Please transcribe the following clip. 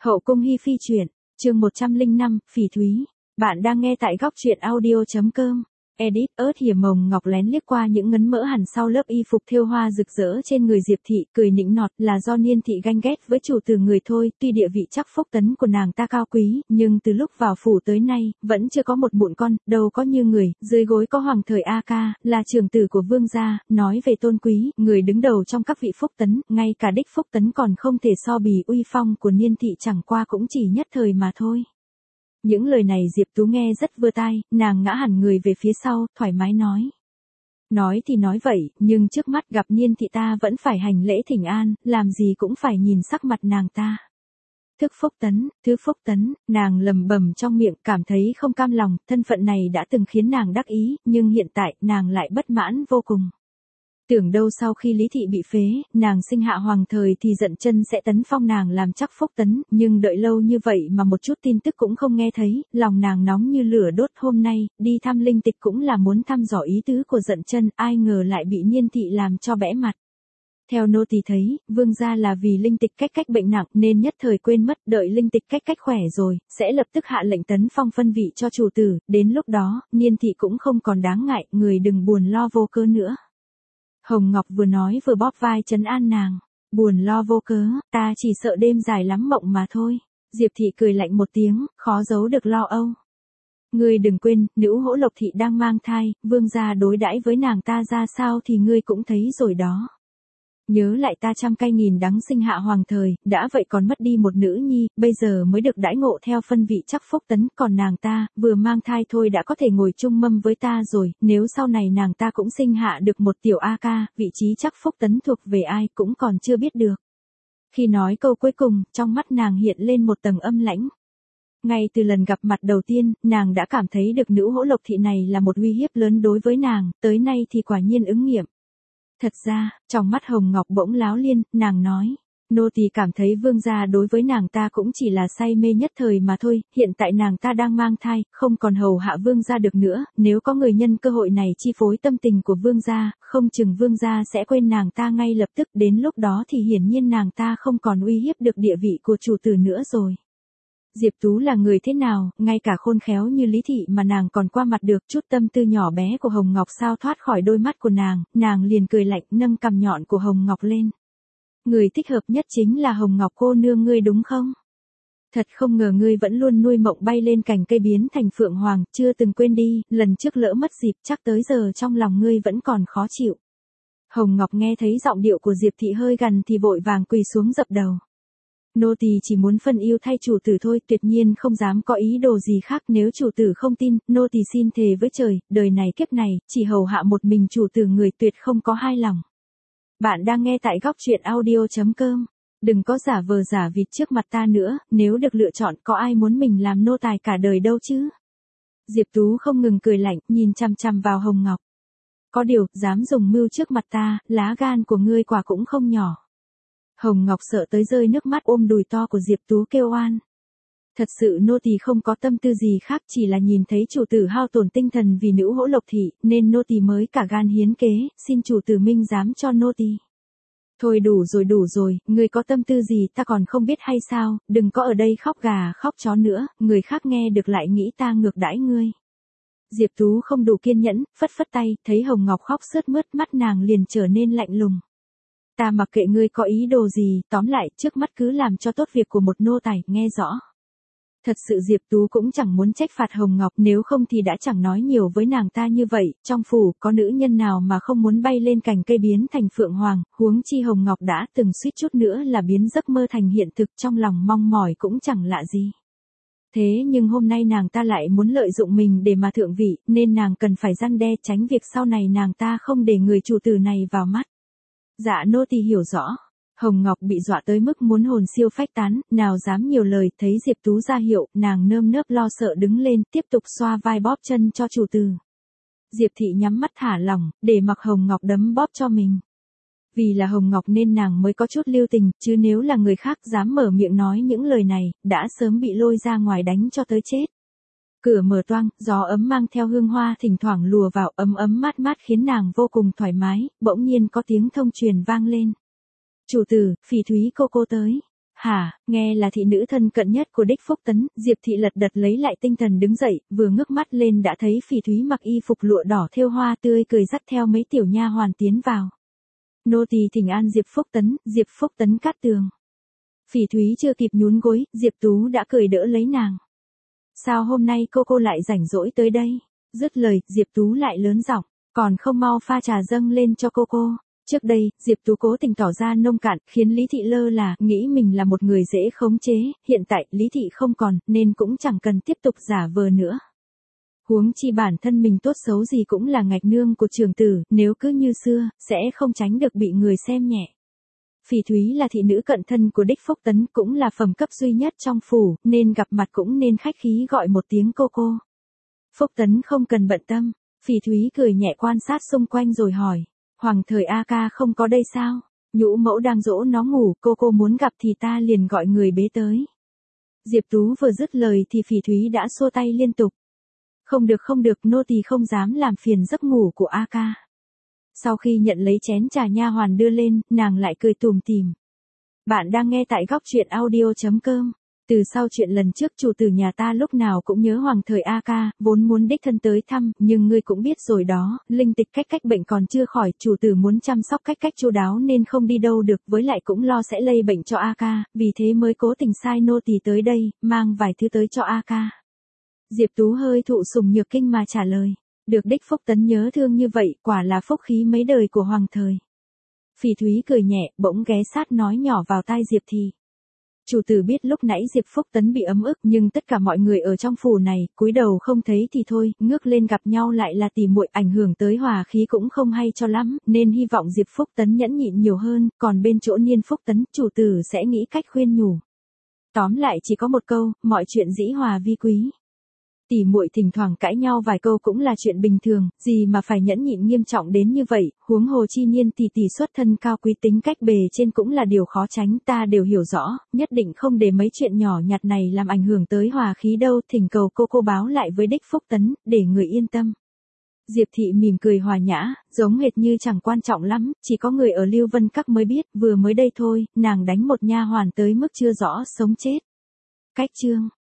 Hậu cung hi phi truyện, chương 105, Phỉ Thúy. Bạn đang nghe tại góc truyện audio.com. Edit ớt hiểm mồng ngọc lén liếc qua những ngấn mỡ hẳn sau lớp y phục thêu hoa rực rỡ trên người Diệp Thị, cười nịnh nọt là do Niên Thị ganh ghét với chủ tử người thôi. Tuy địa vị chắc phúc tấn của nàng ta cao quý, nhưng từ lúc vào phủ tới nay, vẫn chưa có một mụn con, đâu có như người, dưới gối có hoàng thời A Ca, là trưởng tử của vương gia. Nói về tôn quý, người đứng đầu trong các vị phúc tấn, ngay cả đích phúc tấn còn không thể so bì. Uy phong của Niên Thị chẳng qua cũng chỉ nhất thời mà thôi. Những lời này Diệp Tú nghe rất vừa tai, nàng ngã hẳn người về phía sau, thoải mái nói. Nói thì nói vậy, nhưng trước mắt gặp Niên Thị ta vẫn phải hành lễ thỉnh an, làm gì cũng phải nhìn sắc mặt nàng ta. Thức phúc tấn, thứ phúc tấn, nàng lầm bầm trong miệng, cảm thấy không cam lòng, thân phận này đã từng khiến nàng đắc ý, nhưng hiện tại, nàng lại bất mãn vô cùng. Tưởng đâu sau khi Lý Thị bị phế, nàng sinh hạ hoàng thời thì Dận Chân sẽ tấn phong nàng làm chắc phúc tấn, nhưng đợi lâu như vậy mà một chút tin tức cũng không nghe thấy, lòng nàng nóng như lửa đốt. Hôm nay, đi thăm linh tịch cũng là muốn thăm dò ý tứ của Dận Chân, ai ngờ lại bị Niên Thị làm cho bẽ mặt. Theo nô tỳ thấy, vương gia là vì linh tịch cách bệnh nặng nên nhất thời quên mất, đợi linh tịch cách khỏe rồi, sẽ lập tức hạ lệnh tấn phong phân vị cho chủ tử, đến lúc đó, Niên Thị cũng không còn đáng ngại, người đừng buồn lo vô cớ nữa. Hồng Ngọc vừa nói vừa bóp vai trấn an nàng, buồn lo vô cớ, ta chỉ sợ đêm dài lắm mộng mà thôi. Diệp Thị cười lạnh một tiếng, khó giấu được lo âu. Ngươi đừng quên, nữ Hỗ Lộc Thị đang mang thai, vương gia đối đãi với nàng ta ra sao thì ngươi cũng thấy rồi đó. Nhớ lại ta trăm cay nghìn đắng sinh hạ hoàng thời, đã vậy còn mất đi một nữ nhi, bây giờ mới được đãi ngộ theo phân vị chắc phúc tấn, còn nàng ta, vừa mang thai thôi đã có thể ngồi chung mâm với ta rồi, nếu sau này nàng ta cũng sinh hạ được một tiểu A Ca, vị trí chắc phúc tấn thuộc về ai cũng còn chưa biết được. Khi nói câu cuối cùng, trong mắt nàng hiện lên một tầng âm lãnh. Ngay từ lần gặp mặt đầu tiên, nàng đã cảm thấy được nữ Hỗ Lộc Thị này là một uy hiếp lớn đối với nàng, tới nay thì quả nhiên ứng nghiệm. Thật ra, trong mắt Hồng Ngọc bỗng láo liên, nàng nói, nô tỳ cảm thấy vương gia đối với nàng ta cũng chỉ là say mê nhất thời mà thôi, hiện tại nàng ta đang mang thai, không còn hầu hạ vương gia được nữa, nếu có người nhân cơ hội này chi phối tâm tình của vương gia, không chừng vương gia sẽ quên nàng ta ngay lập tức, đến lúc đó thì hiển nhiên nàng ta không còn uy hiếp được địa vị của chủ tử nữa rồi. Diệp Tú là người thế nào, ngay cả khôn khéo như Lý Thị mà nàng còn qua mặt được, chút tâm tư nhỏ bé của Hồng Ngọc sao thoát khỏi đôi mắt của nàng liền cười lạnh nâng cằm nhọn của Hồng Ngọc lên. Người thích hợp nhất chính là Hồng Ngọc cô nương ngươi đúng không? Thật không ngờ ngươi vẫn luôn nuôi mộng bay lên cành cây biến thành phượng hoàng, chưa từng quên đi, lần trước lỡ mất dịp chắc tới giờ trong lòng ngươi vẫn còn khó chịu. Hồng Ngọc nghe thấy giọng điệu của Diệp Thị hơi gằn thì vội vàng quỳ xuống dập đầu. Nô tỳ chỉ muốn phân yêu thay chủ tử thôi, tuyệt nhiên không dám có ý đồ gì khác, nếu chủ tử không tin, nô tỳ xin thề với trời, đời này kiếp này, chỉ hầu hạ một mình chủ tử, người tuyệt không có hai lòng. Bạn đang nghe tại góc truyện audio.com. Đừng có giả vờ giả vịt trước mặt ta nữa, nếu được lựa chọn có ai muốn mình làm nô tài cả đời đâu chứ. Diệp Tú không ngừng cười lạnh, nhìn chằm chằm vào Hồng Ngọc. Có điều, dám dùng mưu trước mặt ta, lá gan của ngươi quả cũng không nhỏ. Hồng Ngọc sợ tới rơi nước mắt ôm đùi to của Diệp Tú kêu oan. Thật sự nô tỳ không có tâm tư gì khác, chỉ là nhìn thấy chủ tử hao tổn tinh thần vì nữ Hỗ Lộc Thị, nên nô tỳ mới cả gan hiến kế, xin chủ tử minh giám cho nô tỳ. Thôi đủ rồi, người có tâm tư gì ta còn không biết hay sao, đừng có ở đây khóc gà khóc chó nữa, người khác nghe được lại nghĩ ta ngược đãi ngươi. Diệp Tú không đủ kiên nhẫn, phất phất tay, thấy Hồng Ngọc khóc sướt mướt, mắt nàng liền trở nên lạnh lùng. Ta mặc kệ ngươi có ý đồ gì, tóm lại, trước mắt cứ làm cho tốt việc của một nô tài, nghe rõ. Thật sự Diệp Tú cũng chẳng muốn trách phạt Hồng Ngọc, nếu không thì đã chẳng nói nhiều với nàng ta như vậy, trong phủ, có nữ nhân nào mà không muốn bay lên cành cây biến thành phượng hoàng, huống chi Hồng Ngọc đã từng suýt chút nữa là biến giấc mơ thành hiện thực, trong lòng mong mỏi cũng chẳng lạ gì. Thế nhưng hôm nay nàng ta lại muốn lợi dụng mình để mà thượng vị, nên nàng cần phải răn đe, tránh việc sau này nàng ta không để người chủ tử này vào mắt. Dạ nô tỳ hiểu rõ. Hồng Ngọc bị dọa tới mức muốn hồn siêu phách tán, nào dám nhiều lời, thấy Diệp Tú ra hiệu, nàng nơm nớp lo sợ đứng lên, tiếp tục xoa vai bóp chân cho chủ tử. Diệp Thị nhắm mắt thả lỏng, để mặc Hồng Ngọc đấm bóp cho mình. Vì là Hồng Ngọc nên nàng mới có chút lưu tình, chứ nếu là người khác dám mở miệng nói những lời này, đã sớm bị lôi ra ngoài đánh cho tới chết. Cửa mở toang, gió ấm mang theo hương hoa thỉnh thoảng lùa vào, ấm ấm mát mát khiến nàng vô cùng thoải mái, bỗng nhiên có tiếng thông truyền vang lên. Chủ tử, Phỉ Thúy cô tới. Hả, nghe là thị nữ thân cận nhất của đích Phúc Tấn, Diệp thị lật đật lấy lại tinh thần đứng dậy, vừa ngước mắt lên đã thấy Phỉ Thúy mặc y phục lụa đỏ thêu hoa tươi cười dắt theo mấy tiểu nha hoàn tiến vào. Nô tỳ thỉnh an Diệp Phúc Tấn cát tường. Phỉ Thúy chưa kịp nhún gối, Diệp Tú đã cười đỡ lấy nàng. Sao hôm nay cô lại rảnh rỗi tới đây? Dứt lời, Diệp Tú lại lớn giọng, còn không mau pha trà dâng lên cho cô. Trước đây, Diệp Tú cố tình tỏ ra nông cạn, khiến Lý Thị lơ là, nghĩ mình là một người dễ khống chế, hiện tại Lý Thị không còn, nên cũng chẳng cần tiếp tục giả vờ nữa. Huống chi bản thân mình tốt xấu gì cũng là ngạch nương của trưởng tử, nếu cứ như xưa, sẽ không tránh được bị người xem nhẹ. Phỉ Thúy là thị nữ cận thân của đích Phúc Tấn, cũng là phẩm cấp duy nhất trong phủ, nên gặp mặt cũng nên khách khí gọi một tiếng cô. Phúc Tấn không cần bận tâm, Phỉ Thúy cười nhẹ quan sát xung quanh rồi hỏi, Hoàng thời A ca không có đây sao? Nhũ mẫu đang dỗ nó ngủ, cô muốn gặp thì ta liền gọi người bế tới. Diệp Tú vừa dứt lời thì Phỉ Thúy đã xua tay liên tục. Không được, nô tỳ không dám làm phiền giấc ngủ của A ca. Sau khi nhận lấy chén trà nha hoàn đưa lên, nàng lại cười tủm tỉm. Bạn đang nghe tại góc truyện audio.com. Từ sau chuyện lần trước chủ tử nhà ta lúc nào cũng nhớ Hoàng thời A ca, vốn muốn đích thân tới thăm, nhưng ngươi cũng biết rồi đó, linh tịch cách bệnh còn chưa khỏi, chủ tử muốn chăm sóc cách chu đáo nên không đi đâu được, với lại cũng lo sẽ lây bệnh cho A ca, vì thế mới cố tình sai nô tỳ tới đây, mang vài thứ tới cho A ca. Diệp Tú hơi thụ sủng nhược kinh mà trả lời, được đích Phúc Tấn nhớ thương như vậy, quả là phúc khí mấy đời của Hoàng thời. Phỉ Thúy cười nhẹ, bỗng ghé sát nói nhỏ vào tai Diệp Thị. Chủ tử biết lúc nãy Diệp Phúc Tấn bị ấm ức, nhưng tất cả mọi người ở trong phủ này, cúi đầu không thấy thì thôi, ngước lên gặp nhau lại là tỉ muội, ảnh hưởng tới hòa khí cũng không hay cho lắm, nên hy vọng Diệp Phúc Tấn nhẫn nhịn nhiều hơn, còn bên chỗ Niên Phúc Tấn, chủ tử sẽ nghĩ cách khuyên nhủ. Tóm lại chỉ có một câu, mọi chuyện dĩ hòa vi quý. Tỉ muội thỉnh thoảng cãi nhau vài câu cũng là chuyện bình thường, gì mà phải nhẫn nhịn nghiêm trọng đến như vậy, huống hồ chi Niên tỷ tỷ xuất thân cao quý, tính cách bề trên cũng là điều khó tránh, ta đều hiểu rõ, nhất định không để mấy chuyện nhỏ nhặt này làm ảnh hưởng tới hòa khí đâu, thỉnh cầu cô báo lại với đích Phúc Tấn, để người yên tâm. Diệp Thị mỉm cười hòa nhã, giống hệt như chẳng quan trọng lắm, chỉ có người ở Lưu Vân Các mới biết, vừa mới đây thôi, nàng đánh một nha hoàn tới mức chưa rõ sống chết. Cách chương